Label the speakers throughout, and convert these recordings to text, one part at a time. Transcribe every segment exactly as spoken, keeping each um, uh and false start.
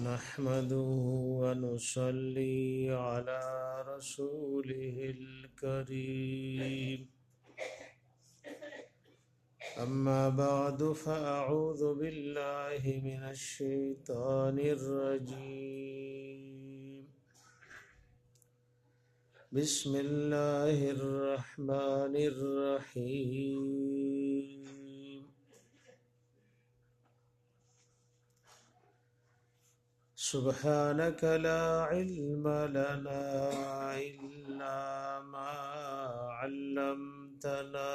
Speaker 1: نحمده ونصلي على رسوله الكريم أما بعد فأعوذ بالله من الشيطان الرجيم بسم الله الرحمن الرحيم سبحانك لا علم لنا إلا ما علمتنا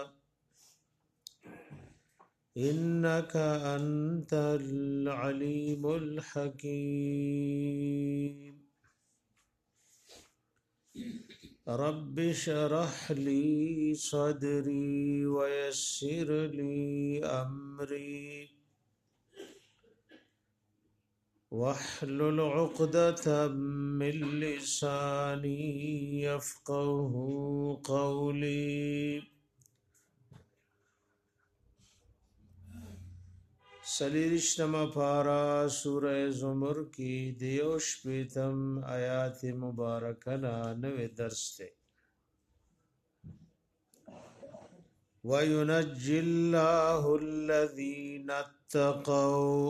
Speaker 1: إنك أنت العليم الحكيم رب اشرح لي صدري ويسر لي أمري واحلل عقدة من لساني يفقه قولي سلیرشتما پارا سورہ زمر کی دیوش پیتم آیات مبارکنا نوے درس تے وَيُنَجِّ اللَّهُ الَّذِينَ اتَّقَوْا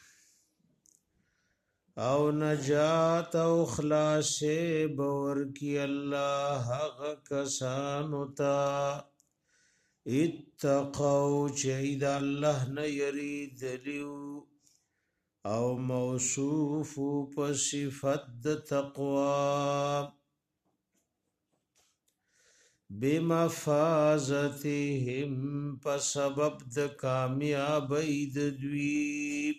Speaker 1: او نجات او خلاص باور کی اللہ حق کسانو تا اتقو چید اللہ نیرید لیو او موصوف پصفت تقوی بمفازتهم پسبب د کامیابی د دوی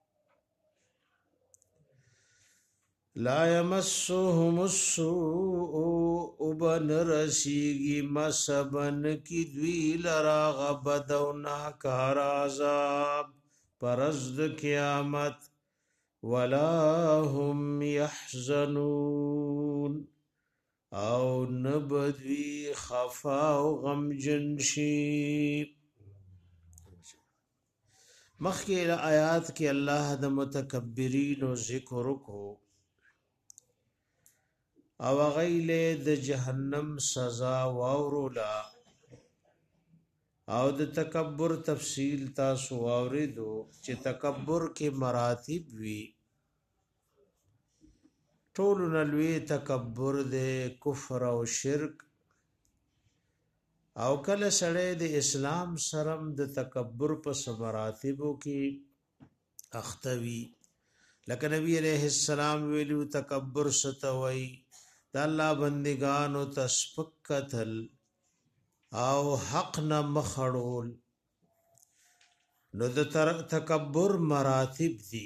Speaker 1: لا يمسهم السوء ابن رسیگی مسبن کی دوی لرا غبدونا کار عذاب پرزد قیامت ولا هم يحزنون او نبدوی خفا و غم جنشی مخی آیات کی اللہ دا متکبرین و ذکر کو او غیل د جهنم سزا واورولا او د تکبر تفصیل تاسو اوریدو چې تکبر کې مراتب وی ټول نلوی تکبر د کفر او شرک او کله سړی د اسلام سرم د تکبر په مراتبو کې اختوی لکه نبی علیہ السلام ویلو تکبر ستوي د الله بندگانو تسپکتل او حق نه مخړول نو د تکبر مراتب دي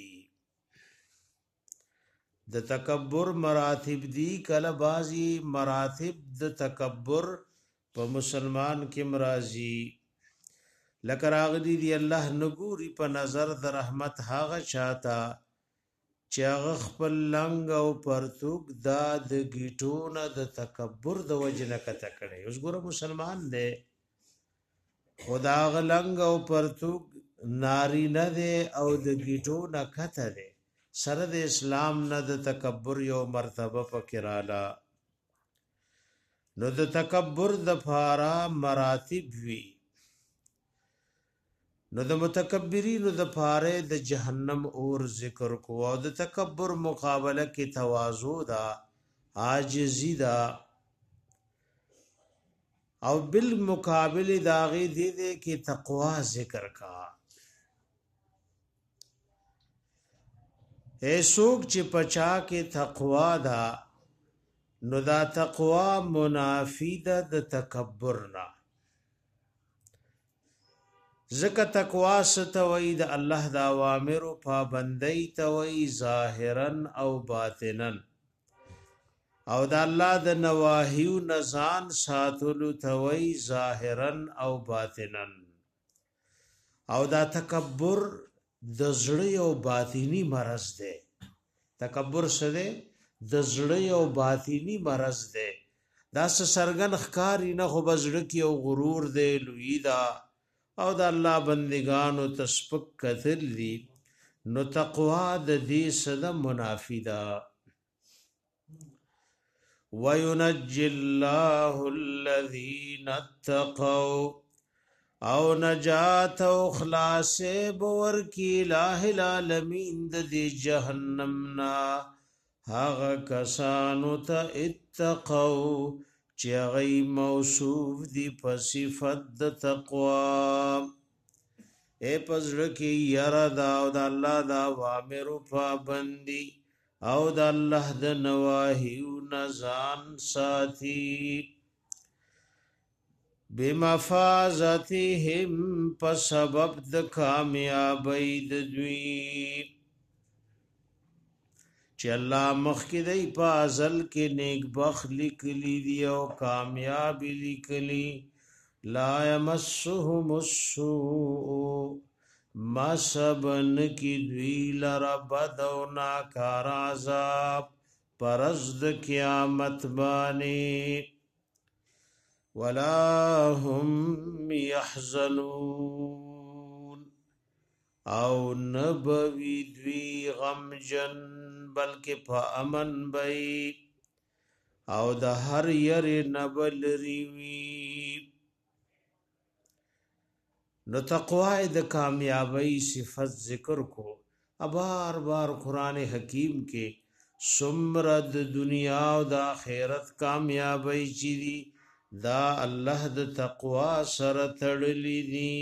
Speaker 1: د تکبر مراتب دي کله بازي مراتب د تکبر په مسلمان کې مرাজি لکه راغلي دی الله نګوري په نظر د رحمت هاغه چاته چې هغه خپل لنګ او پرتوک دا د گیټونه د تکبر د وجنه کته کړي اوس ګوره مسلمان دی خدا غ لنګ او پرتوک ناری نه دی او د گیټونه کته دی سره د اسلام نه د تکبر یو مرتبه پکراله نو د تکبر د فارا مراتب وی نو د متکبرینو د پاره د جهنم اور ذکر کو او د تکبر مقابله کې تواضع دا عاجزی دا او بالمقابل داغي دي دي کې تقوا ذکر کا ایسوک چې پچا کې تقوا دا نو دا تقوا منافی دا د تکبر نه زکه تقوا ستوي د الله د اوامر پابندۍ توي ظاهرا او باطنا او د الله د نواهی نزان ساتلو توي ظاهرا او باطنا او دا تکبر د زړه او باطینی مرض ده تکبر سره د زړه او باطینی مرض ده دا سرګن ښکاری نه خو بزړه کې او غرور ده لوی دا او د الله بندگانو تسپک کتل دي نو تقوا د دې صد منافی دا وَيُنَجِّي اللَّهُ الَّذِينَ اتَّقَوْا او نجات او خلاص بور کی الہ العالمین د دې جهنم نا هغه کسانو ته اتقوا چې غي موصوف دي په صفت د تقوا اے پزړه کې یرا دا او د الله دا اوامر پابندي او د الله د نواهی نزان ساتي بمفازتهم په سبب د کامیابی د دوی چې الله مخکې دی په ازل کې نیک بخت لیکلی دی او کامیاب لیکلی لا یمسهم السوء ما سبن کی دوی لرا بد او ناکار عذاب پرز د قیامت بانی ولا هم يحزنون او نبوی دوی غمجن بلکې په امن بی او د هر ير نبل ریوی نو تقوا د کامیابی صفت ذکر کو بار بار قران حکیم کې سمرد دنیا او د آخرت کامیابی چي دي دا الله د تقوا سره تړلې دي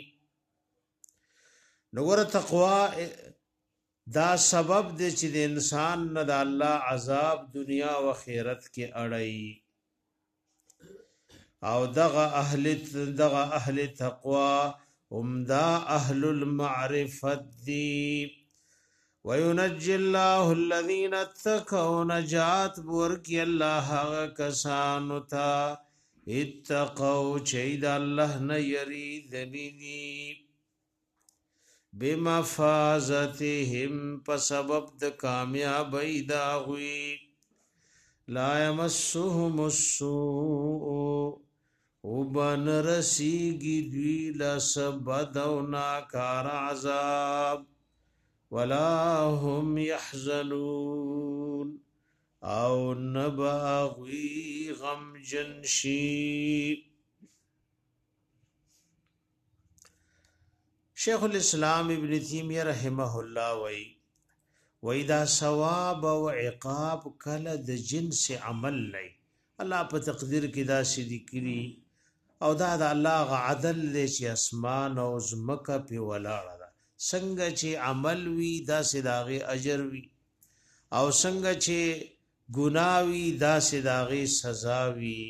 Speaker 1: نو ور تقوا دا سبب دی چې د انسان نه د الله عذاب دنیا او آخرت کې اړای او دغه اهل دغه اهل تقوا عمدا اهل المعرفت دی وينجي الله الذين اتقوا نجات ورکی الله کسانو تا اتقوا چید الله نه یری دلیلی بمفازتهم په سبب د کامیابی دا ہوئی لا يمسهم السوء وبن رسیگی دوی لسبد و ناکار عذاب ولا هم يحزنون او نباغی غم جنشی شیخ الاسلام ابن تیمیہ رحمه الله وی وی دا ثواب او عقاب کله د جنس عمل لئی الله په تقدیر کې دا سدي کړی او دا د الله غ عدل چې اسمان او زمکه په ولاړه ده څنګه چې عمل وی دا سداغي اجر وی او څنګه چې ګناوی دا سداغي سزا وی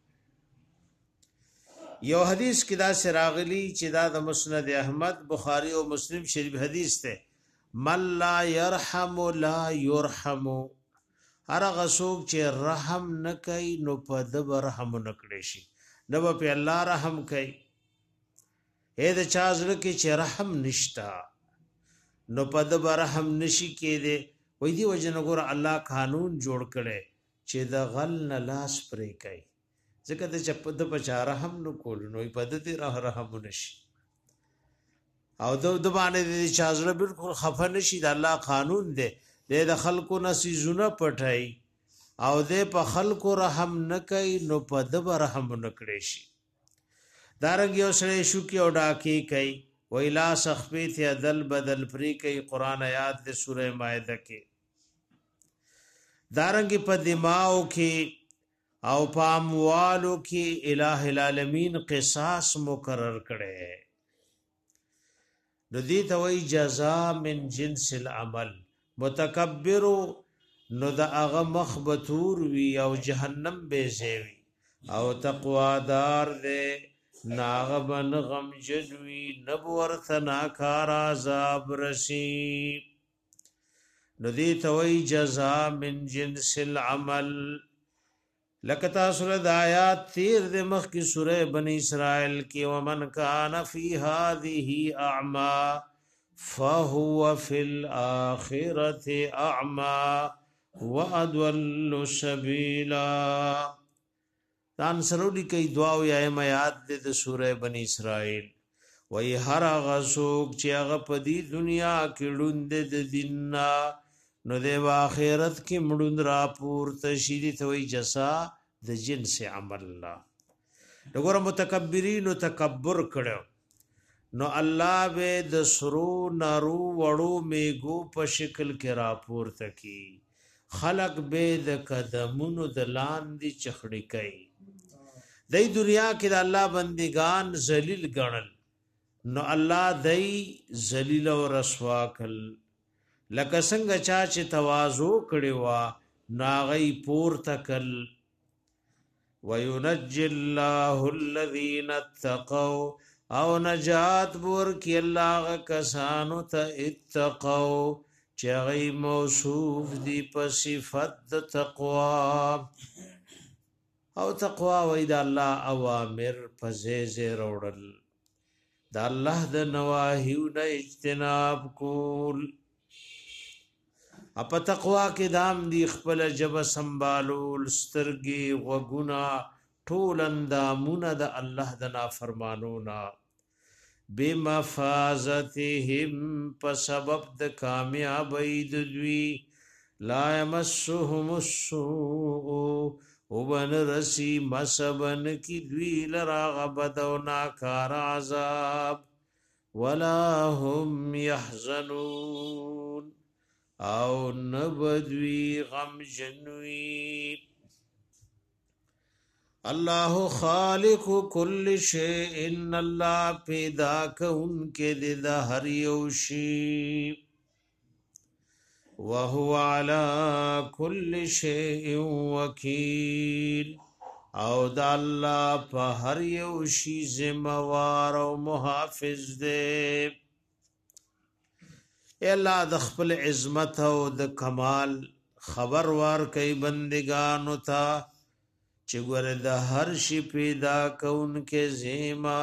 Speaker 1: یو حدیث کې دا سراغلی چې دا د مسند احمد بخاری او مسلم شریف حدیث ته من لا يرحم لا يرحم هر غسوک چې رحم نه کوي نو په د رحم نه کړي شي نو په الله رحم کوي اې د چا زړه کې چې رحم نشتا نو په د رحم نشي کېده وې دی وجنګور الله قانون جوړ کړي چې د غل نه لاس پرې کوي ځکه د چپ د بچاره هم نو کول نو په دې راه رحم نشي او د د باندې د چازړه بالکل خفه نشي د الله قانون دی د خلکو نسی زونه پټای او د په خلکو رحم نه کوي نو په د رحم نه کړي شي دارنګ یو سره شو کې او ډاکی کوي ویلا سخفیت عدل بدل پری کوي قران آیات د سوره مائده کې دارنګ په دماغ کې او په اموالو کې الٰه العالمین قصاص مقرر کړي نو دې ته وی جزاء من جنس العمل متکبر نو دا هغه مخبتور وی او جهنم به زیوی او تقوا دار دې ناغبن غم جدوی نبور ثنا کار عذاب رسی نو دې ته وی جزاء من جنس العمل لکتا سورہ آیات تیر دے مخ کی سورہ بنی اسرائیل کی ومن کان فی هذه اعما فهو فی الاخرۃ اعما واضل سبیلا تان سرودی کئی دعا یا آیات دے سورہ بنی اسرائیل وی هر هغه څوک چې هغه په دې دنیا کې ړوند د دیننا نو د آخرت کې مړوند را پورته شي دي ته وی جزا د جنس عمل الله وګوره متکبرین او تکبر کړو نو الله به د سرو نارو وړو میګو په شکل کې را پورته کی خلق به د قدمونو د لاندې چخړی کوي د دنیا کې د الله بندگان ذلیل ګڼل نو الله دای ذلیل او رسوا کړ لکه څنګه چا چې تواضع کړي وا ناغي پورته کړ وينجي الله الذين اتقوا او نجات بور کی الله کسانو ته اتقوا چې غي موصوف دي په صفت تقوا او تقوا وې د الله اوامر په زیزه وروړل د الله د نواهیو نه اجتناب کول اپ تقوا کې دام دی خپل جب سنبالول سترګي وغونا ټول اندامونه د الله د نافرمانونا بمفازتهم په سبب د کامیابی د دوی لا يمسهم السوء وبن رسی مسبن کی دوی لرا غبد و ناکار عذاب ولا هم يحزنون او نبدوی غم جنوی الله خالق كل شيء ان الله پیدا کون کے د هر یو شی وهو على كل شيء وكيل او د الله په هر یو شی ذمہوار او محافظ دی الله د خپل عظمت او د کمال خبر ور کوي بندگانو ته چې ګوره د هر شي پیدا کون کې زیما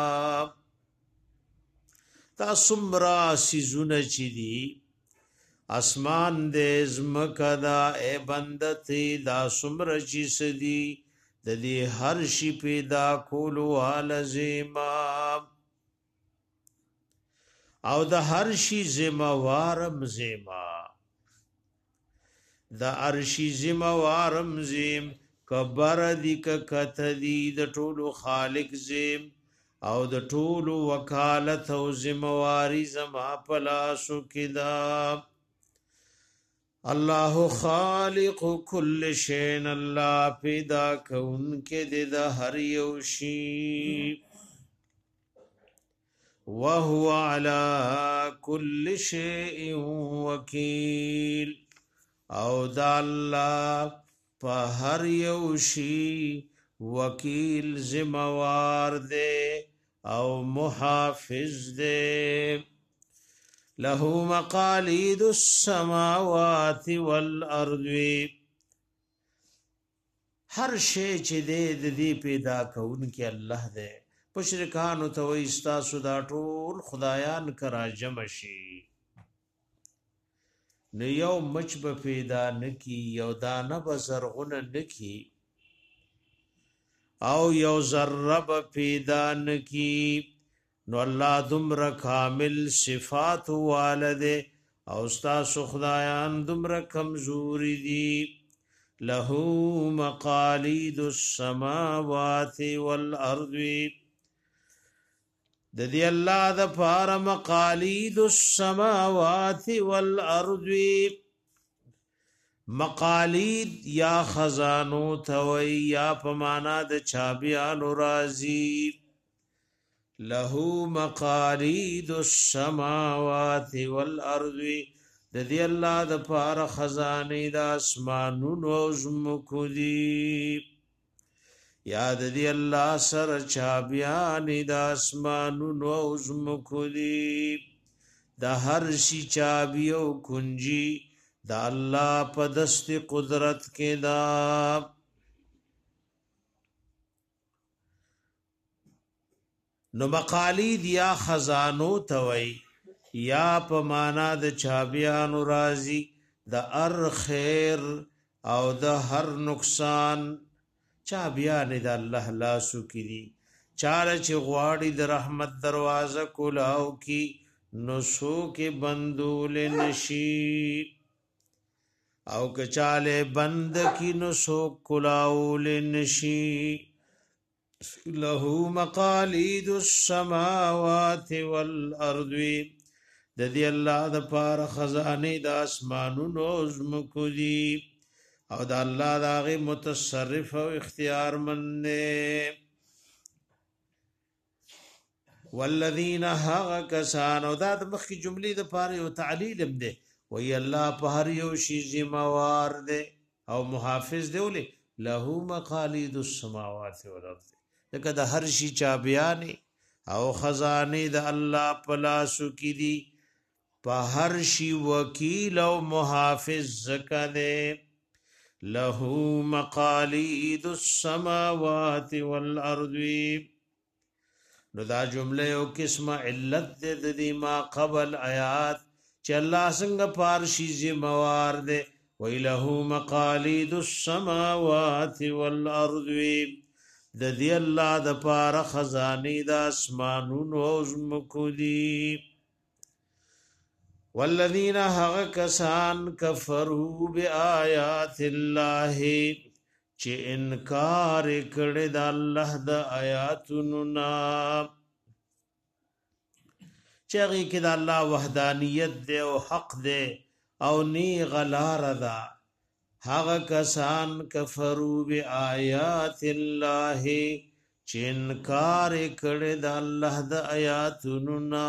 Speaker 1: تاسو مرا سيزونه چي دي اسمان دې زمکا دا اے بندتي دا سمر چي سدي د دې هر شي پیدا کولو الزیما او د هر شي زما وارم زما د ارشي زما وارم زم کبر دی ک کت دی د ټولو خالق زم او د ټولو وکالت او زمواري زما پلاسو کدا الله خالق كل شيء الله پیدا کون کې د هر یو شی وهو على كل شيء وكيل او د الله په هر یو شی وکیل ذمہوار دے او محافظ دے له مقاليد السماوات والارض هر شی چې دې د دې پیدا کون کې الله دې مشرکانو ته وې استاسو دا ټول خدایان کرا جمع شي نو یو مچ به پیدا نکی یو دانه به زرغونه نکی او یو ذره به پیدا نکی نو الله دمر کامل صفات والده او استاسو خدایان دمر کمزوری دی له مقاليد السماوات والارض د دې الله د پار مقاليد السماوات والارض مقاليد یا خزانو توي یا پمانا د چابيانو رازي له مقاليد السماوات والارض د دې الله د پار خزانه د اسمانونو او زمکو دي یاد دی الله سر چابیان د اسمانونو او زمکو دی د هر شي چابي او کنجي د الله په دست قدرت کې دا نو مقالید یا خزانو توي یا په معنا د چابيانو راضي د ار خیر او د هر نقصان چابیان د الله لاسو کړي چاله چې غواړي د رحمت دروازه کولاو کی نو سو کې بندول نشي او که چاله بند کی نو سو کولاول نشي له مقاليد السماوات والارض د دې الله د پاره خزانه د اسمانونو زمکو دي او د الله دغه متصرف او اختیار منه والذین هغ کسان او دا د مخکې جملې د پاره یو تعلیل هم ده وی الله په هر یو شی ذمہوار ده او محافظ دی ولې له مقاليد السماوات والارض دغه د هر شي چابيان او خزانه د الله پلاسو کی دي په هر شي وکیل او محافظ زکده له مقاليد السماوات والارض نو دا جمله یو قسمه علت ده د دې ما قبل آیات چې الله څنګه پارشي ذمہوار ده ویله مقاليد السماوات والارض د دې الله د پاره خزانه د اسمانونو او زمکو دي والذین هغ کسان کفروا بیاات الله چې انکار کړي د الله د آیاتونو نا چې هغه کې د الله وحدانیت دی او حق دی او نی غلار ده هغه کسان کفروا بیاات الله چې انکار کړي د الله د آیاتونو نا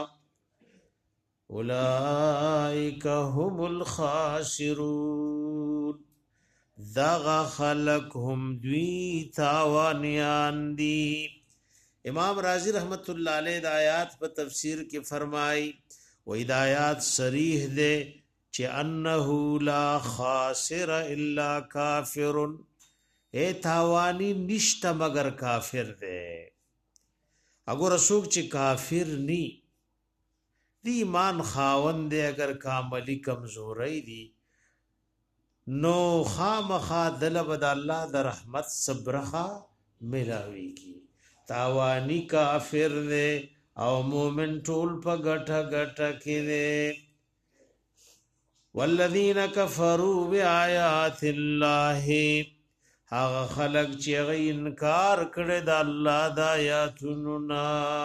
Speaker 1: اولئک هم الخاسرون دغه خلق هم دوی تاوانیان دي امام رازی رحمت الله علیه د آیات په تفسیر کې فرمای و ہدایات صریح ده چې انه لا خاسر الا کافر اے تاوانی نشته مگر کافر ده اگر اسوک چې کافر نی دی ایمان خاوند دی اگر کاملی کمزوری دی نو خامخا دل بد الله د رحمت صبرخه ملاوي کی تاوانی کافر دی او مومن ټول په غټه غټه کې دی والذین کفروا بیاات الله هغه خلق چې انکار کړي د الله د آیاتونو نا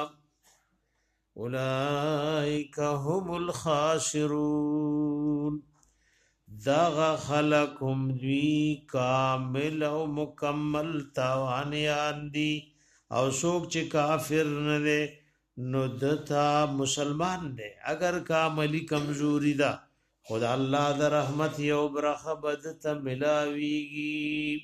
Speaker 1: اولئک هم الخاسرون دغه خلق هم دوی کامل او مکمل تاوانیان دي او څوک چې کافر نه دی نو دتا مسلمان دی اگر کاملی کمزوری ده خدا الله د رحمت یو برخه بدت ملاویږي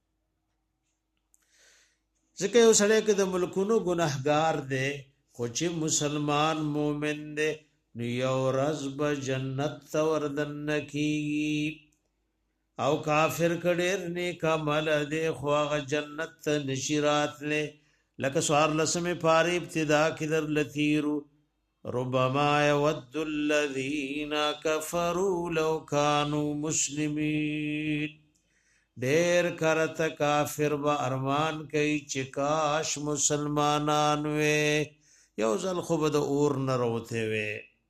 Speaker 1: ځکه یو سړی کې د ملکونو ګناهګار دی خو چې مسلمان مومن دی نو یو ورځ به جنت ته وردن کیږي او کافر کډیر نیک عمل دی خو هغه جنت ته نشی راتله لکه سوار لسمه پاره ابتدا کې در لثیرو ربما يود الذين كفروا لو كانوا مسلمين ډیر کرته کافر با ارمان کوي چې کاش مسلمانان وې یو ځل خو به د اور نه روته وې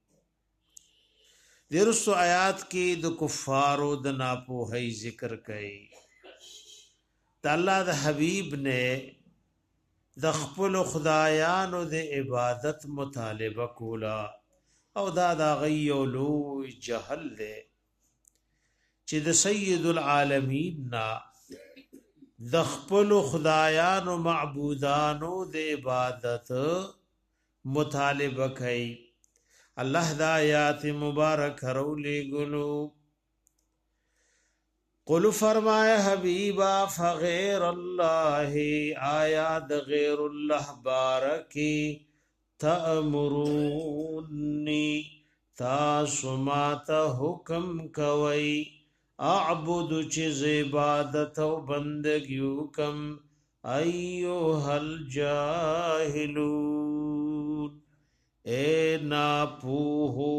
Speaker 1: درسو آیات کې د کفارو د ناپوهۍ ذکر کړي د الله د حبیب نه د خپل خدایانو د عبادت مطالبه کولا او دا د غیولو جهل ده چې د سید العالمین نا د خپل خدایانو معبودانو د عبادت مطالبه کوي الله د آیات مبارک رولې ګلو قل فرمایا حبیبا فغیر الله آیات غیر الله بارکی تأمرونی تاسو ماته حکم کوي اعبد چیز عبادت او بندگیو کم ایوہ الجاہلون اے ناپوہو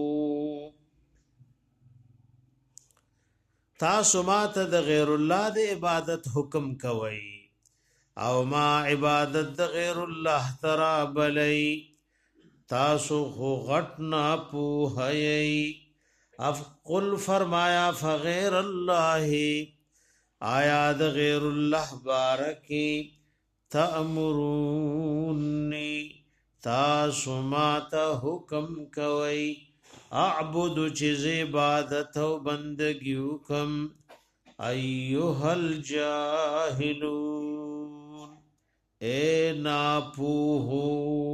Speaker 1: تاسو ماته د غیر الله د عبادت حکم کوي او ما عبادت غیر الله ترا بلی تاسو خو غټنا پوهی اف قل فرمایا فغیر الله آیا د غیر الله بارکی تأمرونی تاسو ما ته حکم کوي اعبد چیز عبادت او بندگی حکم ایها الجاهلون اے ناپوهو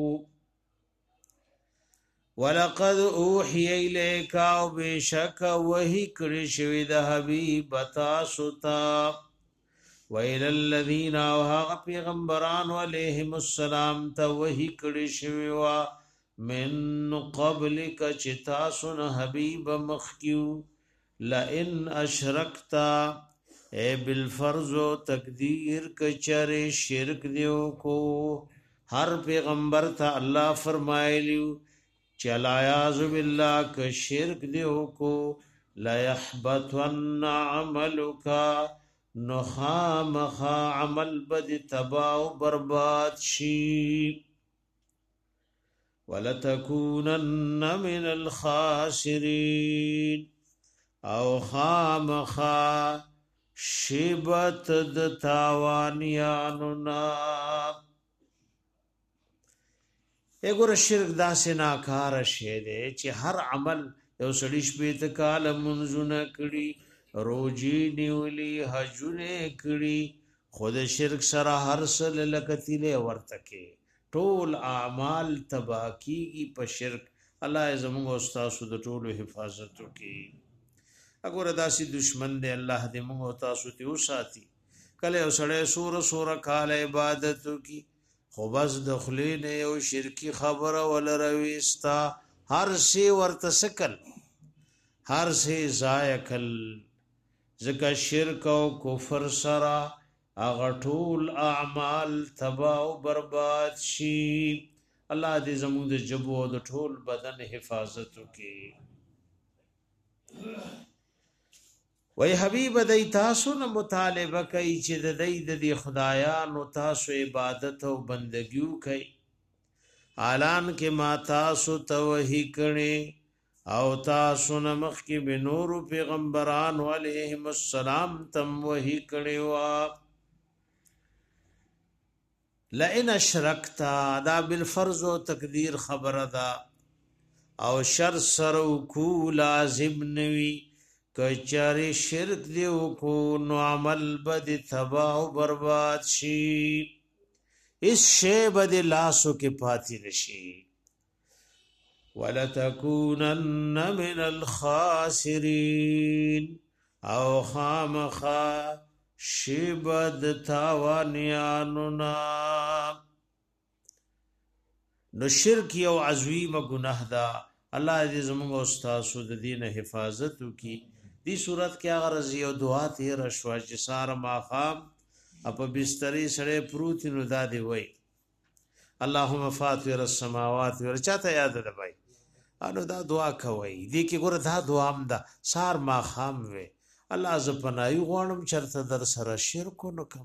Speaker 1: ولقد اوحی الیک او بشک وحی کړي شوی د حبیب تاسو ته ویل الذین او پیغمبران علیهم السلام ته وحی کړي شوی وا من قبل کچتا سن حبیب مخکیو لئن اشرکتا اے بالفرض و تقدیر کچره شرک دیو کو ہر پیغمبر تھا اللہ فرمایلیو چلا یاذ باللہ ک شرک دیو کو لا یحبطن عملک نخامخ عمل بد تباہ و برباد شی ولتکونن من الخاسرین او خامخا شبت د تاوانیانو نا اګور شرک داسې ناکار شه دې چې هر عمل یو سړی شپې ته کال منځونه کړي روجي نیولي حجونه کړي خود شرک سره هر سل لکتیله ورتکه ټول اعمال تباکیږي په شرک الله زموږ استاد د ټولو حفاظت وکي اګور داسې دشمن دی الله دې موږ تاسو ته وساتي کله وسړې سور سور کال عبادت کی خو بس دخلین یو شرکی خبره ولرويستا هر شی ورته سکل هر شی زایکل زکه شرک او کفر سرا اغټول اعمال تباہ او برباد شي الله دې زموږ د جبو او د ټول بدن حفاظت وکي وای حبیب دای تاسو نه مطالبه کوي چې د دې د خدایانو تاسو عبادت او بندګیو کوي اعلان کې ما تاسو توحید کړي او تاسو نه مخ کې بنور پیغمبران علیهم السلام تم وحی کړي وا لئن اشرکتا دا بالفرض او تقدیر خبره دا او شر سرو کو لازم نوی کچاری شرک دیو کو نو عمل بد تباہ و برباد شی اس شی بد لاسو کے پاتی نشی وَلَتَكُونَنَّ مِنَ الْخَاسِرِينَ او خامخا شبد تاوانیانونا نو شرک یو عظیم گناہ دا الله دې زموږ استاد د دین حفاظت وکي دی صورت کې هغه رضی او دعا ته رشوا چې سار ماقام اپ بسترې سره پروت نو دادی وای اللهم فاطر السماوات ورچاته یاد ده بھائی انو دا دعا کوي دې کې ګوره دا دعا هم ده سار ماقام وې الله ز پنای غوانم چرته در سره شرک نو کم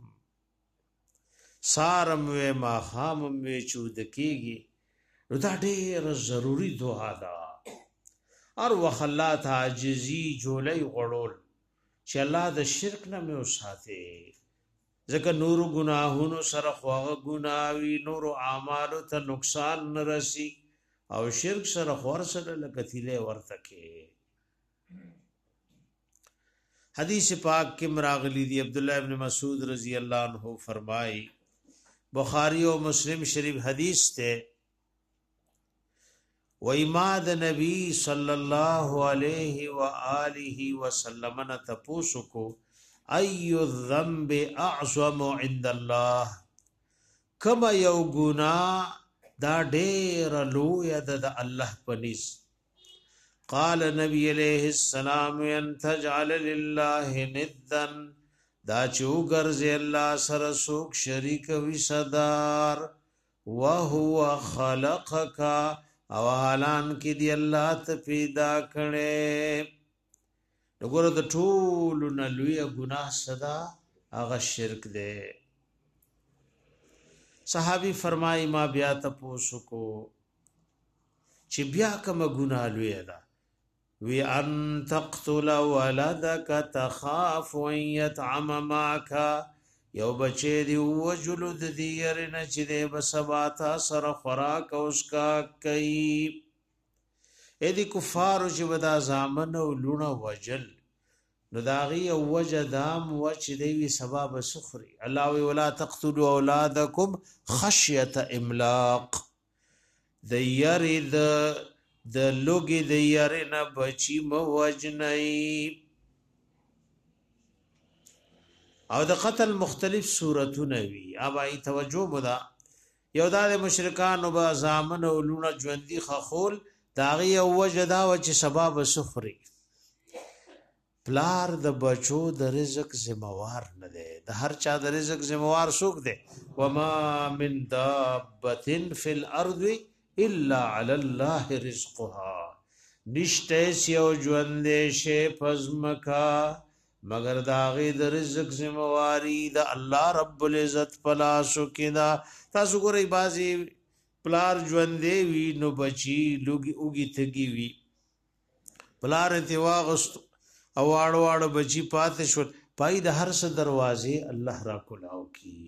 Speaker 1: سارم وې ماقام وې چود کېږي نو دا ډېر ضروری دعا ده اور وخلات عاجزی جولای غړول چې الله د شرک نه مې وساته ځکه نور گناهونو سره خواغه گناوي نور اعمالو ته نقصان نه رسی او شرک سره خور سره لکتیله ورته کې حدیث پاک کې مراغلی دی عبد الله ابن مسعود رضی الله عنه فرمای بخاری او مسلم شریف حدیث ته و اماد نبی صلی الله علیه و آله وسلم نه تپوسو کو ای الذنب اعظم عند الله کما یو گنا دا ډیر لوی د الله پنيس قال نبی علیہ السلام ان تجعل لله ندا دا چوغر ز الله سره سوک شریک وی صدار وهو خلقک او حالان کې دی الله ته پیدا کړي وګوره د ټول نه لوی ګناه صدا هغه شرک دی صحابي فرمای ما بیا تاسو کو چې بیا کوم ګناه لوی ده وی ان تقتل ولدك تخاف ان يطعم معك یو بچی دی وجلو د دی يرنه چې د بسباتا سره خوراک اوس کا کوي اې دي کفار چې ودا زامن او لونه وجل نو داغي او وجدام و چې دی سبب سخري الله ولا تقتلوا اولادكم خشيه املاق د یری د د لوګي د یری نه بچی مو وجنئی او د قتل مختلف صورتونه وی اوبای توجه مدا یو د مشرکان او زامن او لونه ژوندۍ خخول داغي او وجدا و چې سبب سخري پلار د بچو د رزق ذمہوار نه دی د هر چا د رزق ذمہوار څوک دی وما من دابه فی الارض الا علی الله رزقها نشته سیو ژوندې شه پزمکا مگر داغي د رزق ذمہواری د الله رب العزت پلاسو کینا تاسو ګورئ بازي پلار ژوندې وی نو بچی لوګي اوګي تګي وی پلار ته واغست او واړو واړو بچی پاتې شو پای د هر څه دروازې الله را کولاو کی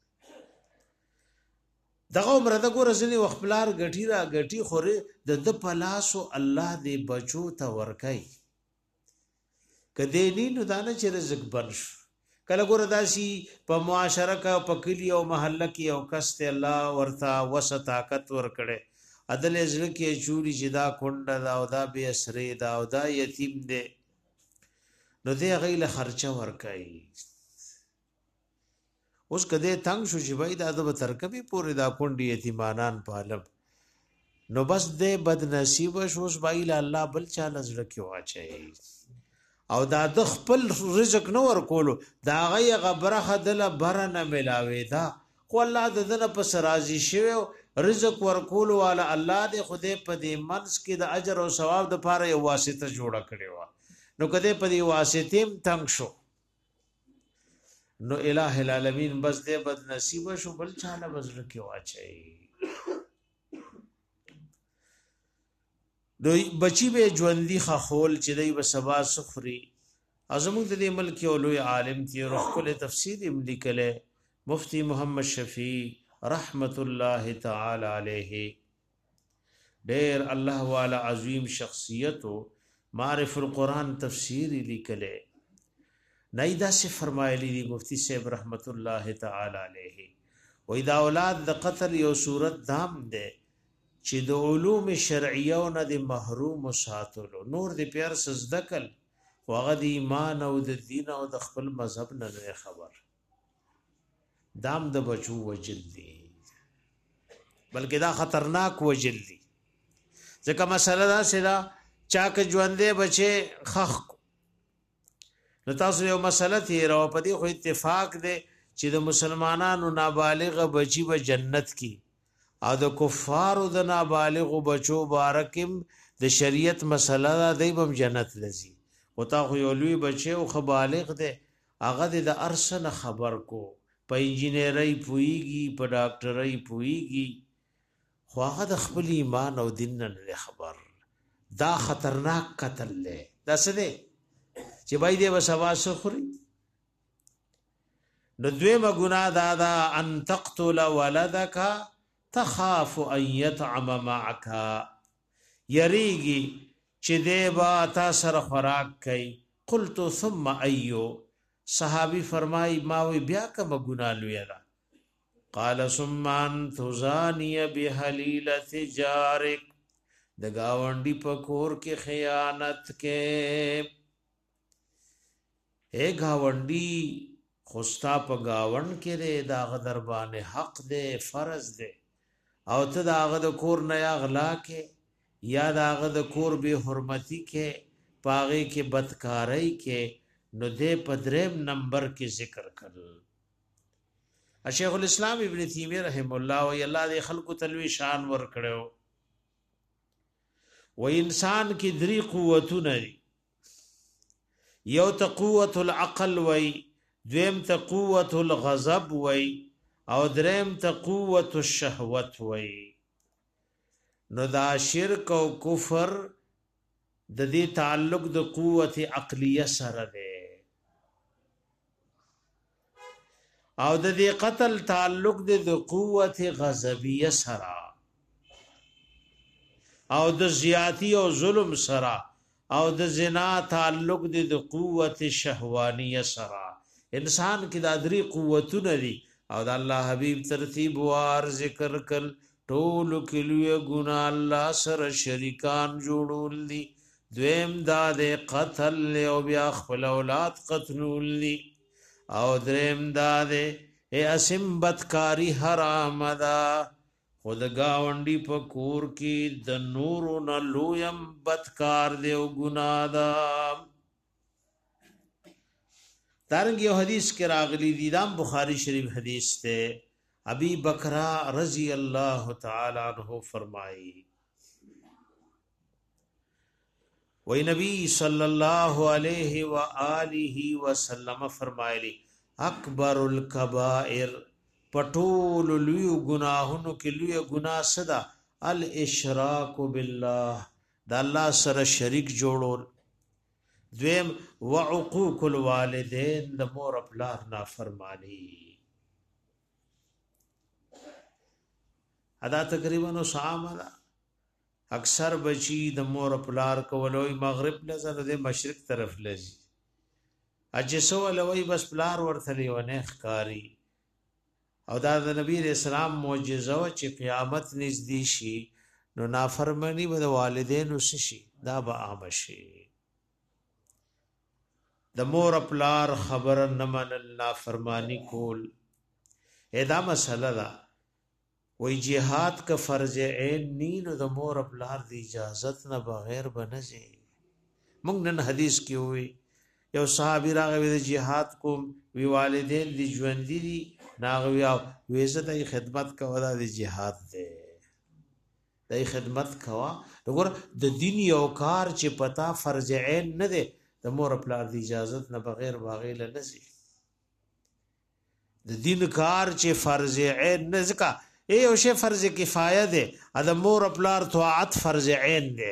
Speaker 1: دغه عمر د ګور ځنی وخپلار غټی را غټی خوره د د پلاسو الله دې بچو ته ورکای کدی نی نو دانه چې رزق بنش کله ګور داسي په معاشره کا پکلی او محله کې او کسته الله ورتا وس طاقت ور کړي عدل ازل کې چوری جدا کونډه دا او دا به اسره دا او دا یتیم دې نو دې غیله خرچه ور کوي اوس کده تنگ شو چې وای دا د ترکبي پورې دا کونډي یتیمانان پالم نو بس دې بد نصیب شوس بایل الله بل چا لزړه کې واچي او دا د خپل رزق نو ور کولو دا غي غبره خدله برنه ملاوي دا خو الله د دنه په سرازي شوی رزق ور کولو والا الله دې خوده په دې منس کې د اجر او ثواب د پاره یو واسطه جوړه کړی و نو کده په دې واسطیم تنگ شو نو الہ العالمین بس دې بد نصیب شو بل چاله بزر کې واچي دوی بچی به ژوندۍ خخول چې دی به سبا سخري اعظم د دې ملک او لوی عالم چې روح کله تفسیر ام لیکله مفتی محمد شفیع رحمت الله تعالی علیه ډیر الله والا عظیم شخصیت معرف القرآن تفسیر لیکله نایدا سے فرمایلی دی مفتی صاحب رحمت الله تعالی علیه و اذا اولاد د قتل یو صورت دام ده چې د علوم شرعیه نه د محروم ساتلو نور د پیر سزدکل وغه د ایمان او د دین او د خپل مذهب نه خبر دام د بچو وجل دی بلکې دا خطرناک وجل دی ځکه مسله دا سره چا که ژوندې بچي خخ نو تاسو یو مسله تیر او په دې خو اتفاق دی چې د مسلمانانو نابالغ بچي به جنت کی او د کفارو د نابالغ بچو بارکم د شریعت مسله دا دی بم جنت لذي او تا خو یو لوی بچي او خبالغ دی هغه د ارسن خبر کو په انجینری پويږي په ډاکټرۍ پويږي خو هغه د خپل ایمان او دین نه خبر دا خطرناک قتل له دا څه دی چې بای دې وسوا سخري نو دویمه ګناه دا دا ان تقتل ولدك تخاف ان يطعم معك یریږي چې دې با تا سره خوراک کوي قلت ثم ايو صحابي فرمای ما وی بیا کوم ګناه لوی ده قال ثم ان تزاني بحليله جارك د گاونډي په کور کې خیانت کې اے گاونډي خوستا په گاوند کې دې دا غدر باندې حق دې فرض دې او ته دا غد کور نه اغلا کې یا دا غد کور به حرمتي کې پاغه کې بدکارۍ کې نو دې پدریم نمبر کې ذکر کړل شیخ الاسلام ابن تیمیہ رحم الله و الله دې خلق تلوي شان ور کړو و انسان کې درې قوتونه دي یو ته قوت العقل وای دویم ته قوت الغضب وای او دریم ته قوت الشهوت وای. نو دا شرک او کفر د دې تعلق د قوت عقلیه سره ده، او د دې قتل تعلق د قوت غضبیه سره، او د زیاتی او ظلم سره، او د زنا تعلق د قوت شهوانیه سره. انسان کې د درې قوتونه دي، او د الله حبیب ترتیب وار ذکر کړ. ټول کلیه ګنا الله سره شریکان جوړول دي. دویم دا د قتل او بیا خپل اولاد قتلول دي، او دریم دا د اسم بدکاری حرام ده. خود گاونډي په کور کې د نورو نه لویم بدکار دی او ګناه ده. دارنګ یو حدیث کې راغلی دی، دام بخاری شریف حدیث ته. ابی بکرہ رضی اللہ تعالی عنہ فرمائی، وی نبی صلی اللہ علیہ وآلہ وسلم فرمائلی، اکبر الکبائر پټول لوی گناهونو کې لوی گناه صدا الاشراک بالله، د الله سره شریک جوړول. دویم وعقوق الوالدین، د مور پلار نافرمانی. ادا تقریبا نو سامه ده، اکثر بچی د مور پلار کولوي مغرب نظر د مشرق طرف لږی اجسو لوي بس پلار ورته لیونه ښکاری. او دا د نبی رسول الله معجزه او چې قیامت نږدې شي نو نافرمانی به د والدینو شي، دا به عام شي. د مور پلار خبر نه منل، نافرمانی کول، ادا مسله ده. وی جهاد کا فرض عین نی نو د مور پلار دی اجازت نه بغیر بنځي. مونږ نن حدیث کې وی یو صحابي راغی د جهاد کوم، وی والدین دی ژوند دي ناغوی او ویزه د خدمت کوا د جهاد دی، د خدمت کوا. وګور د دین یو کار چې پتا فرض عین نه دی، د مور پلار دی اجازت نه بغیر باغیله نزي. د دین کار چې فرض عین نه ځکه ای او شی فرض کفایه ده، ا د مور پلار طاعت فرض عین ده،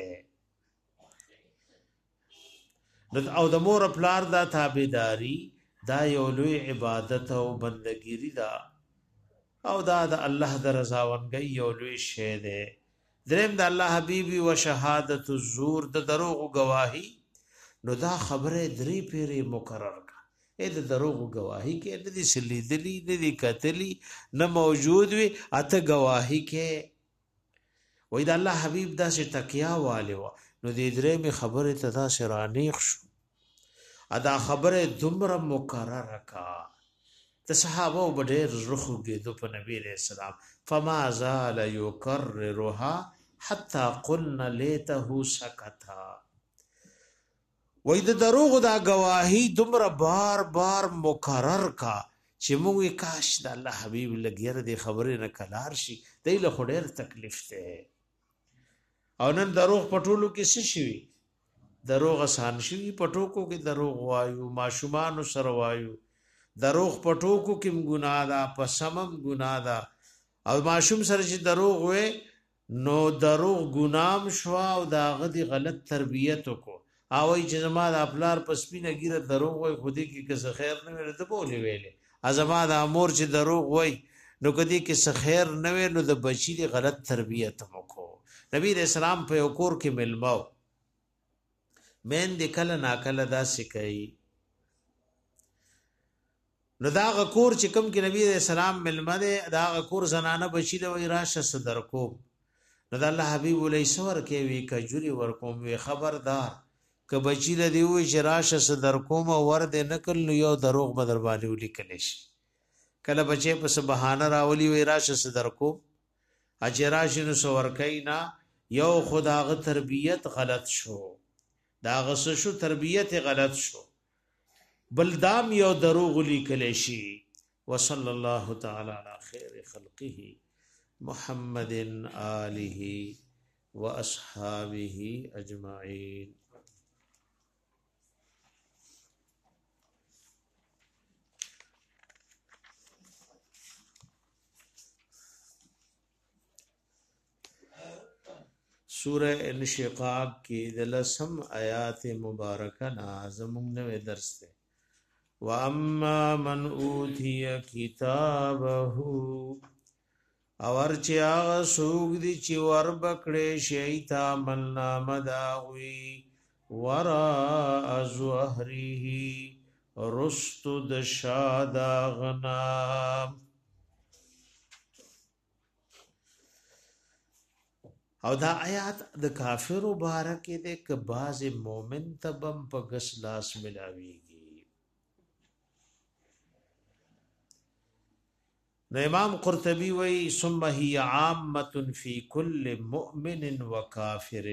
Speaker 1: او د مور پلار دا تابعداري دا یو لوی عبادت او بندګيري ده، او دا د الله د رضا ونګي یو لوی شی ده. دریم د الله حبيبي او شهادت الزور، د دروغ گواهی. نو دا خبره درې پیری مقرر کا، اې د دروغ گواهی کې د دې سلیدلی د دې کتلی نه موجود وي، اته گواهی کې وای د الله حبيب دا چې تکیا والے و. نو دې درې می خبره تدا سرانیخ شو، ادا خبره دومره مقرره کا. ته صحابه وبډیر رخوږي د په نبی رسول الله، فما زال يكررها حتى قلنا ليته سكتا. وای د دروغ دا گواهی دومره بار بار مقرر کا چې موږ کاش د الله حبیب لګیر دی خبره نه کلار شي، دی له خډیر تکلیف ته. او نن دروغ پټولو کې څه شي، دروغ آسان شي، پټوکو کې دروغ وایو، ماشومان سره وایو. دروغ پټوکو کې ګناه ده، پسمم ګناه ده. او ماشوم سره چې دروغ وې نو دروغ ګنام شو، او دا غدي غلط تربیت کو. او چې زما د خپلار په سپینه ګیره دروغ وای، خودي کې که خیر نه وي ته بولې ویلې، ازما د امور چې دروغ وای نو کدي کې څه خیر نه وي، نو د بچی دی غلط تربیت مکو. نبی رسول الله په یو کور کې ملماو، مین د کله ناکله دا سکای. نو دا غکور چې کوم کې نبی رسول الله ملمه ده، دا غکور زنانه بچی دی وای راشه صدر کو. نو د الله حبیب علی سور کې وی کجوري ورکوم، وی خبردار که بچی له دی وی شراشه صدر کوم ور دې نکل نو یو دروغ بدر باندې ولیکل شي. کله بچي په سبحانه راولي وی راشه صدر کو اجراش نو سور کینا، یو خداغه تربیت غلط شو، دا غس شو تربیت غلط شو، بلدام یو دروغ لیکل شي. وصلی الله تعالی علی خیر خلقه محمد آله واصحابه اجمعین. سورہ انشقاق کی دلسم آیات مبارکہ زمون نوے درس تے وَأَمَّا مَنْ أُوتِيَ كِتَابَهُ اور چی آغا سوگ دی چی ور بکڑے شیطا ملنامه داغوی وراء زهره رست دشاداغنا او دا آیات د کافر مبارکه ده که باز مومن تبم په غس لاس ملاویږي. نو امام قرطبی وی ثم هي عامه فی کل مؤمن وکافر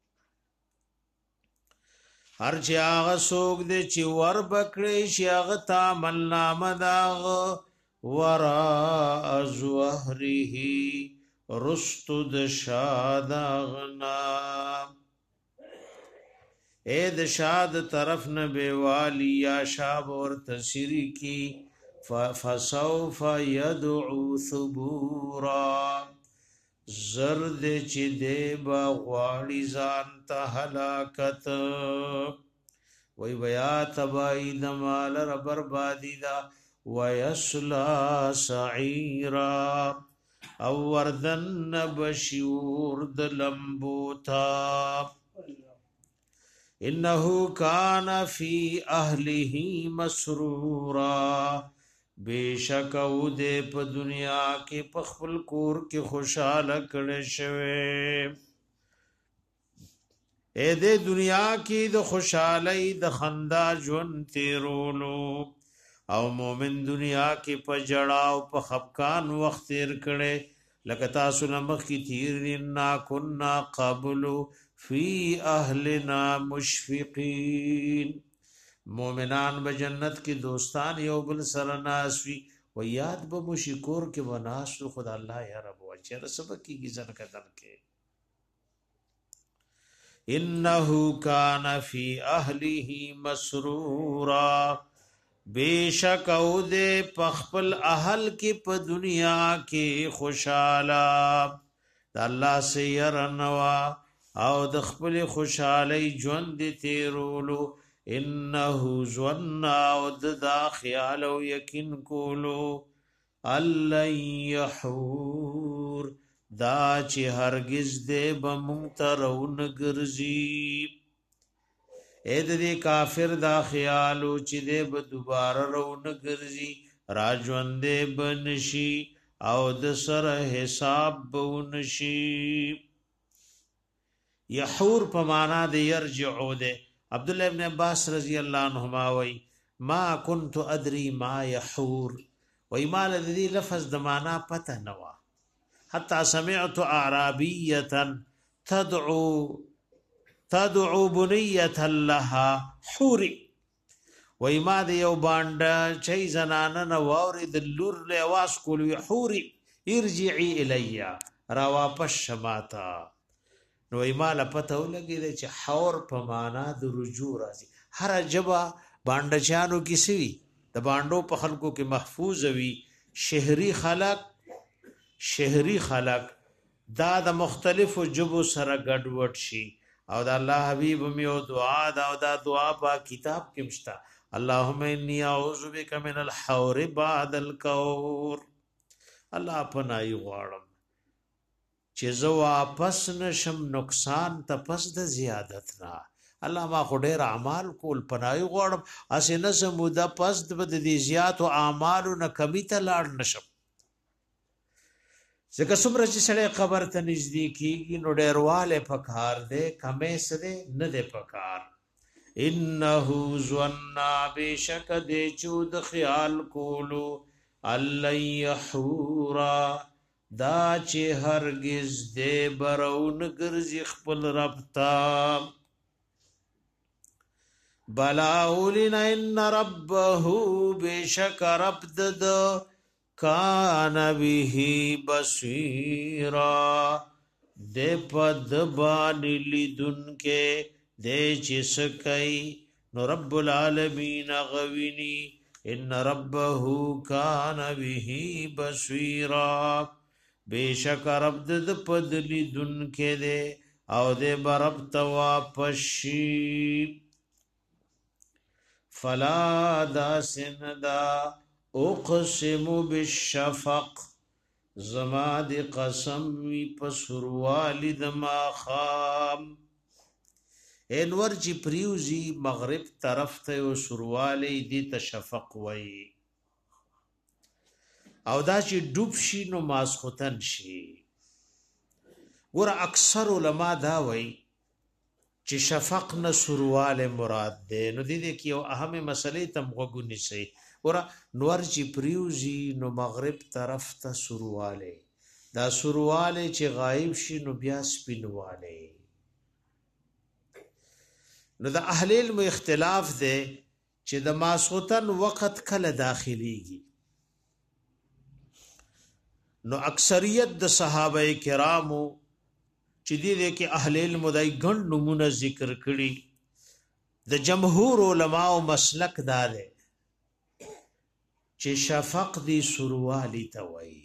Speaker 1: هر چی آغا سوک دے چی ور بکڑی شی آغا تا ملنام داغ وراء زوهره رستو د شاد غنا اے د شاد طرف نه بیوالی یا شاب اور تسری کی فسوف يدعو ثبورا زرد چی دے با غواړي ځان ته هلاکت وی ویا تبای دمال ر بربادی دا ویسلا سعیرا او وردن بشور د لمبوتا انه کان فی اهله مسرورا بیشک او دې په دنیا کې په خپل کور کې خوشاله کړي شوی اے دې دنیا کې د خوشحالۍ د خندا ژوند تیرولو او مومن دنیا کې په جړا او په خفقان وخت تیر کړي لکه تاسو نمخ کی تیر نا کنا قبل فی اهلنا مشفقین مومنان به جنت کې دوستان یو بل سره ناسوي و یاد به مشکور کې وناسو خدا الله یا رب و چر سبق کی ځن کدن کې انه کان فی اهله مسرورا بیشک او دے پخپل اهل کې په دنیا کې خوشاله د الله سے يرنوا او د خپل خوشحالي ژوند تیرولو انه ظن او د خیال او یقین کولو الله یحور دا چې هرگز دې بمترون ګرځي اې دې کافر دا خیالو چې دې به دوباره رون ګرځي راجوندې بنشي او د سره حساب بونشي یحور په معنا د یرجعو ده عبد الله ابن عباس رضی الله عنهما وی ما كنت ادري ما يحور وی مال ذی لفظ د معنا پته نوا حتى سمعت اعرابيه تدعو تدعو بنيه لها حوري وی ما د یو باندې چي زنانه نو اوري د لور له आवाज کول حوري ارجعي الیا را واپس شماتا نو ایماله پته ولګی چې حور په معنا د رجوع راځي هر جبا باندې چانو کیسي د باندو په خلکو کې محفوظ وي شهري خلق شهري خلق دا د مختلفو جبو سره ګډوډ شي او د الله حبيب میو دعا دا او دا دعا په کتاب کې مشتا اللهم اني اعوذ بك من الحور بعد الكور الله پناه غواړم چې زه واپس نشم نقصان ته پس د زیادت نه الله ما خو ډېر اعمال کول پناه غواړم اسې نه سموده پس د دې زیات او اعمالو نه کمی ته لاړ نشم ځکه څومره چې سړی قبر ته نږدې کېږي نو ډېرواله پکار دی کمې سره نه دی پکار انه ظن بشک دې چود خیال کولو الله یحورا دا چې هرگز دې برون ګرځي خپل رب تا بلا اولنا ان ربه بشک رب د کان به بصیرا دې پد باندې لیدون کې دې چې سکای نو رب العالمین غوینی ان ربه کان به بصیرا بیشک رب د پدلی دن کې دے او دې برب توافشی فلا دا سندا اقسم بالشفق زما دی قسم وی پسروالی دما خام انور چی پریوزی مغرب طرف ته او سروالی دی تشفق وی او دا چې ډوب شي نو ماسختن شي ګور اکثر علما دا وی چې شفق نه سرواله مراد ده نو دې دې کې یو اهم مسلې تم غوګونی شي ګور نور چې پریوزی نو مغرب طرف ته سرواله دا سرواله چې غایب شي نو بیا سپینواله نو د اهل علم اختلاف ده چې د ماسختن وخت کله داخليږي نو اکثریت د صحابه کرامو چې دې کې اهل علم دای ګڼ نمونه ذکر کړي د جمهور علما او مسلک دار چې شفق دی سروالی توي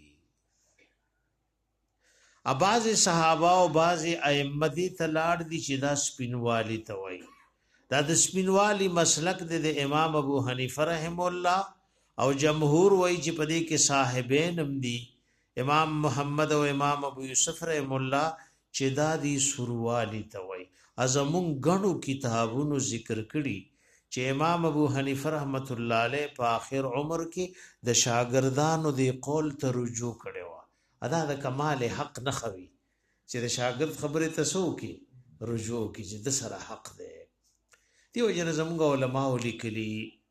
Speaker 1: اباظ صحابه او بعض ائمه دي تلاړ دي چې دا سپینوالی توي دا د سپینوالی مسلک د امام ابو حنیفه رحم الله او جمهور وای چې پدې کې صاحبین هم دي امام محمد او امام ابو یوسف رحم الله چې دا دی سروالی توي ازمون غنو کتابونو ذکر کړي چې امام ابو حنیفه رحمت الله علیه په اخر عمر کې د شاګردانو دی قول ته رجوع کړي وا ادا د کمال حق نه خوي چې د شاګرد خبره تاسو کې رجوع کې چې د سره حق ده دیو جن زموږ علماء لیکلي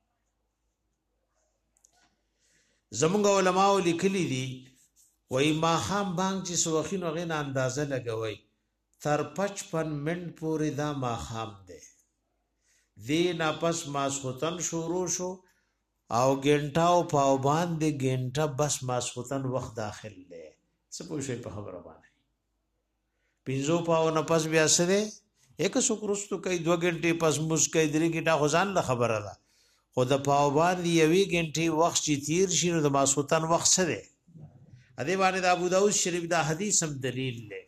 Speaker 1: زموږ علماء لیکلي دي وای ما خام بانک چې سوخینو غین اندازه لګوي تر پچپن منټ پورې دا ما خام ده دین اپس ماسختن شروع شو او ګنټه او پاو باندې ګنټه بس ماسختن وخت داخل ده څه پوښي په خبره باندې پینځو پاو نه پس بیا سره یک سو کرستو کوي دو ګنټه پس مسکې درې ګټه غزان له خبره ده خو د پاو باندې یوې ګنټه وخت چې تیر شي نو د ماسختن وخت سره ادی باندې د ابو داود شریف دا حدیث هم دلیل لري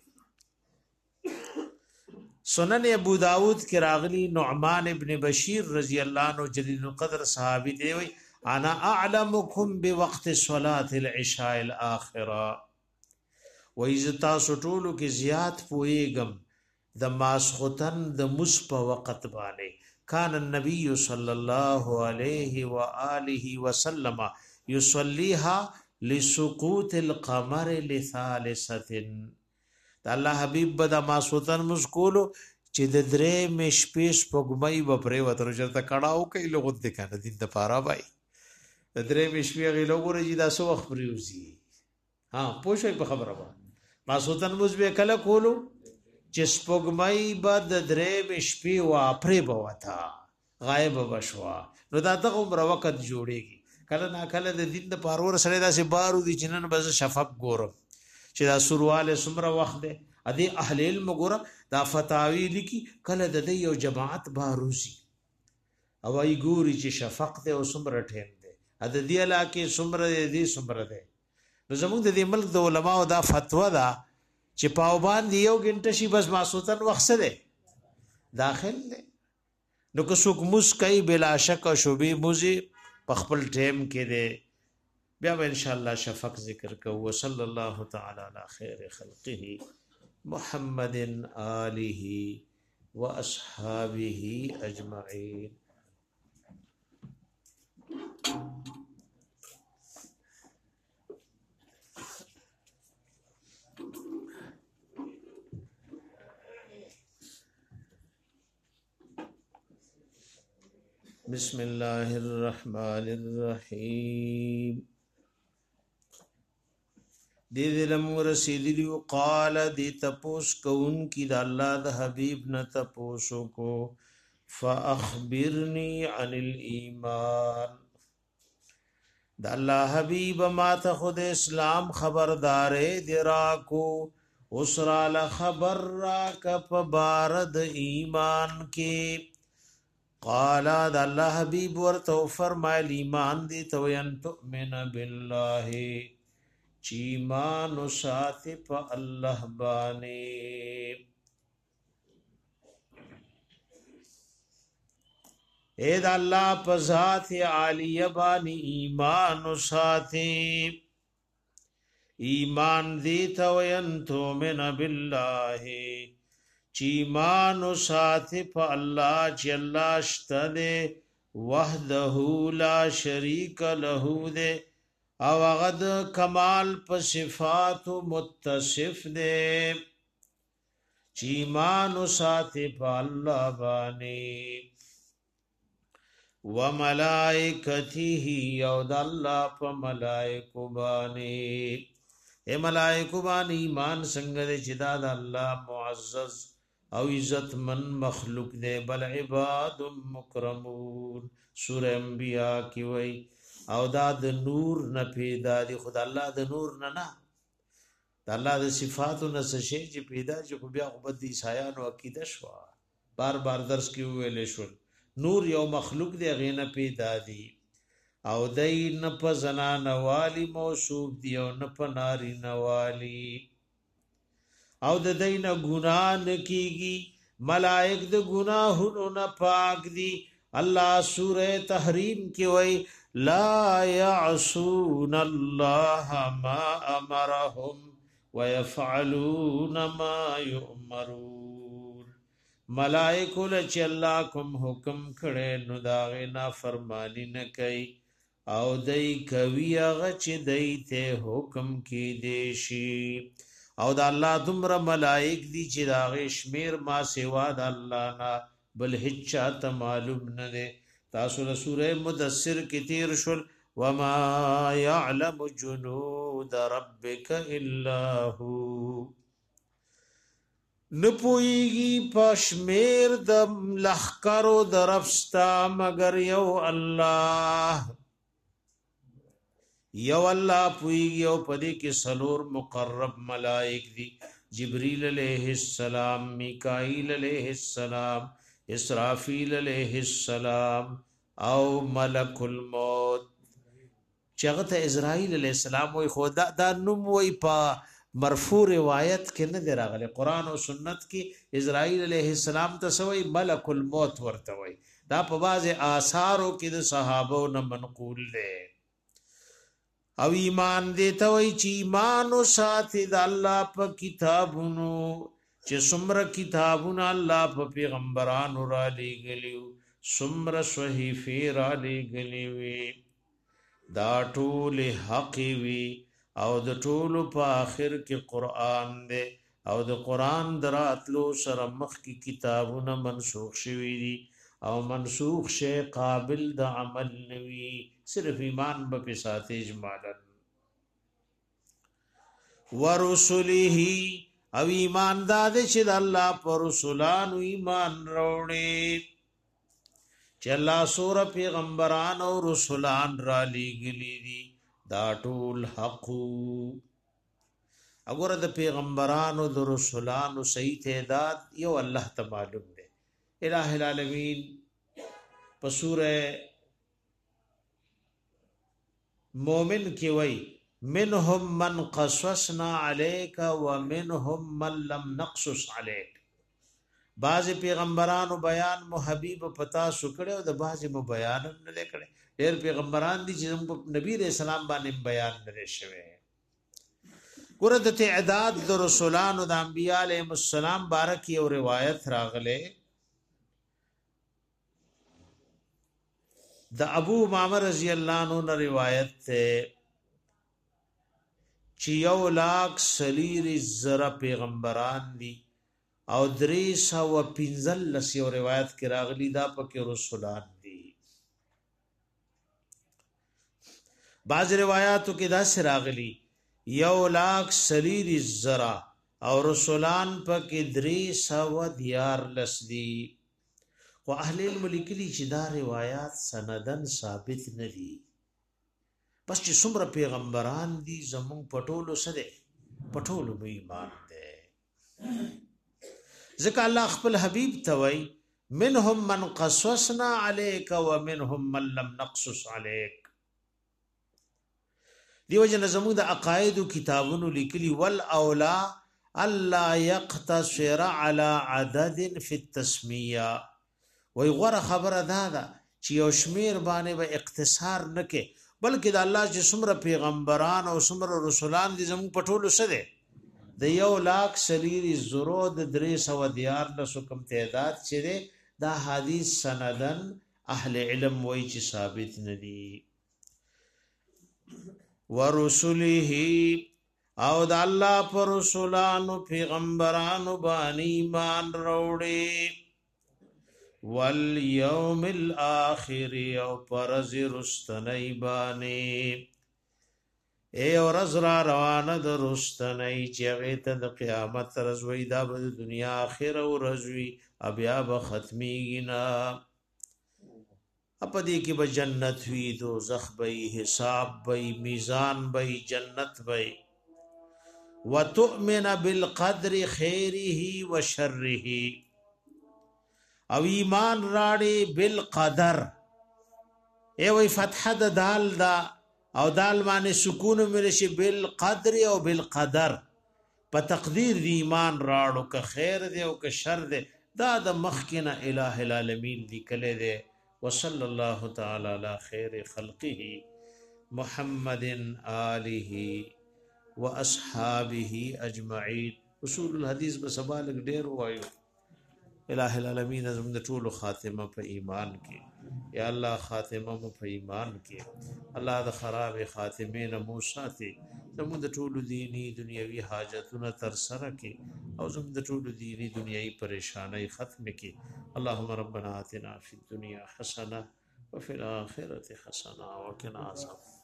Speaker 1: سنن ابو داود کې راغلی نعمان ابن بشیر رضی الله عنه جلیل القدر صحابي دی وی انا اعلمکم بوقت صلاه العشاء الاخره و اذ تاسو کې زیات پويګم د ماسختن د مس په وخت باندې کان النبي صلی الله علیه و آله وسلم یصلیها لسقوط القمر لثالثه الله حبیب بدا ماسوتن مسکولو چې د درې مش پیش پګمای و پرې وتر چرته کړهو کوي لغت د کنه دین د پارا بای د درې مش پی غیلو ګورې چې دا سو وخت پریوزی ها پوښي په خبره وای ماسوتن مز به کله کولو چې پګمای بد درې مش پی و پرې بوتا غایب بشوا نو دا دغه عمر وخت جوړيږي کله نا کله د دین د پارور سره داسې بارو دي چې نن بس شفق ګورم چې دا سرواله سمره وخت ده ادي اهل علم ګوره دا فتاوی لیکي کله د یو جماعت باروسی او ای ګوري چې شفق ده او سمره ټیم ده ا د دې علاقه سمره دې سمره ده نو زموږ د دې ملک د علماو دا فتوا ده چې پاوبان دی یو غنټه شي بس ماسوتن وخت ده داخل ده نو که څوک مسکای بلا شک او شوبې موزي پخپل ټیم کې ده بیا ان شاء الله شفق ذکر کو صلی الله تعالی علی خیر خلقه محمد آله واصحابه اجمعین بسم الله الرحمن الرحیم دی دلم رسیدلی قال دی تپوس کون کی دا اللہ دا حبیب نا تپوسو کو فاخبرنی عن الایمان دا اللہ حبیب ما تا خود اسلام خبردارے دی راکو اسرا لخبر راکا پبارد ایمان کے قال دا اللہ حبیب ورتو فرمائل ایمان دی تو ان تؤمن باللہ چیمانو ساتی پا اللہ بانی اے دا اللہ پا ذات عالیہ بانی ایمان ساتی ایمان دیتا وینتو من باللہ چی ایمان ساتی پا اللہ چی اللہ اشتدے وحدہو لا شریک لہو دے او غد کمال پا صفات متصف دے چی ایمان ساتی پا اللہ بانی وملائکته او د الله په ملائکو باندې اے ملائکو باندې ایمان څنګه دې چې دا د الله معزز او عزت من مخلوق دې بل عباد مکرمون سورہ انبیاء کی وای او دا د نور نه پیدا دي خدای الله د نور نه نه د الله د صفاتو نه څه شي چې پیدا چې خو بیا خو بد عیسایانو عقیده شو بار بار درس کې ویلې شو نور یو مخلوق دی غینه پیدا دی او دای نه په زنا نوالی موصوف دی او نه په ناری نوالی او د دای نه ګناه نکیږي ملائک د ګناهونو نه پاک دی الله سوره تحریم کې وای لا يعصون الله ما امرهم ويفعلون ما يؤمرون ملائکو لچ اللہ کم حکم کھڑے نو داغے نا فرمانی نہ کئی او دای کوي هغه چې دای ته حکم کی دیشي او د الله دمر ملائک دی چې داغه شمیر ما سوا د الله نه بل هیڅ ته معلوم نه ده تاسو له سوره مدثر کې تیر شول وما يعلم جنود ربك الا هو نپویگی پشمیر د لخکرو درفستا مگر یو اللہ یو اللہ پویگی او پدی کی سلور مقرب ملائک دی جبریل علیہ السلام میکائیل علیہ السلام اسرافیل علیہ السلام او ملک الموت چغت اسرائیل علیہ السلام وی خدا دا نم وی پا مرفوع روایت کې نه دراغله قران او سنت کې اسرائیل علیہ السلام ته سوی ملک الموت ورته وی دا په باز آثارو کې د صحابو نه منقول ده او ایمان دې ته وی چې ایمان او ساتي د الله په کتابونو چې څومره کتابونه الله په پیغمبرانو را لېږلیو څومره صحیفې را لېږلې وي دا ټول حق وي او د ټولو په آخر کې قرآن دی او د قرآن دراتلو سره مخ کی کتابونه منسوخ شوی دي او منسوخ شی قابل د عمل نوی صرف ایمان به ساتي اجمالا ورسله او ایمان داد چې د الله پر رسولانو ایمان وروړي چې الله سور پیغمبران او رسولان را لېږلي دي دا ټول حق اگر د پیغمبرانو د رسولانو صحیح تعداد یو الله ته معلوم دی الہ العالمین په سوره مومن کې وای منهم من قصصنا عليك ومنهم من لم نقصص عليك بعض پیغمبرانو بیان مو حبیب پتا سکړو د بعض مو بیان نه لیکړي ډېر پیغمبران دي چې نبی رسول الله باندې بیان نه شوی ګوره د تعداد د رسولانو د انبیاء علیهم السلام بارک یو روایت راغله د ابو امامه رضی الله عنه روایت ته چې یو لاک سلیر زره پیغمبران دي او درې سو پنځل لسیو روایت کې راغلي دا پکې رسولان دي بعض روایاتو کې دا سره راغلي یو لاک سلیر زره او رسولان پکې درې سو دیار لس دي خو اهل علم لیکلي چې دا روایت سندن ثابت نه دي بس چې څومره پیغمبران دي زمون پټولو سره پټولو به ایمان ده ځکه الله خپل حبیب توي منهم من قصصنا عليك ومنهم من لم نقصص عليك دیو جن زمون د عقاید کتابونو لیکلي ول اولا الله يقتصر على عدد في التسميه وي غره خبره دا ده چې یو شمیر باندې به اقتصار نه کې بلکې د الله چې څومره پیغمبران او څومره رسولان دي زموږ په ټولو څه دی د یو لاک سلیری زرو د درې سوه دیارلسو کم تعداد چې دی دا حدیث سندن اهل علم وایي چې ثابت نه دي ورسله او د الله پر رسولانو پیغمبرانو باندې ایمان وروړي والیوم الاخر او پرز رستنی باندې اے ورځ را روانه د رستنی چې هغه ته د قیامت ورځ وي دا به د دنیا اخر ورځ وي بیا به ختمیږي نه اپ دې کې به جنت وي دوزخ به حساب به میزان به جنت به وتؤمن بالقدر خیره وشره او ایمان راړي بالقدر ای وی فتح د دال دا او دال باندې سکون ملشي بالقدر او بالقدر په تقدیر دی ایمان راړو که خیر دی او که شر دی دا د مخکنه الہ العالمین لیکل دی وصلی الله تعالی علی خیر خلقه محمد آله واصحابه اجمعین اصول الحدیث بسبالک ډیر وایو الہ العالمین زموږ د ټولو خاتمه په ایمان کې یا الله خاتمه مو په ایمان کې الله د خراب خاتمه نه مو ساتي زموږ د ټولو دینی دنیوي حاجتونه تر سره کې او زموږ د ټولو دینی دنیوي پریشانای ختم کې اللهم ربنا آتنا فی الدنیا حسنه وفي الاخره حسنه وقنا عذاب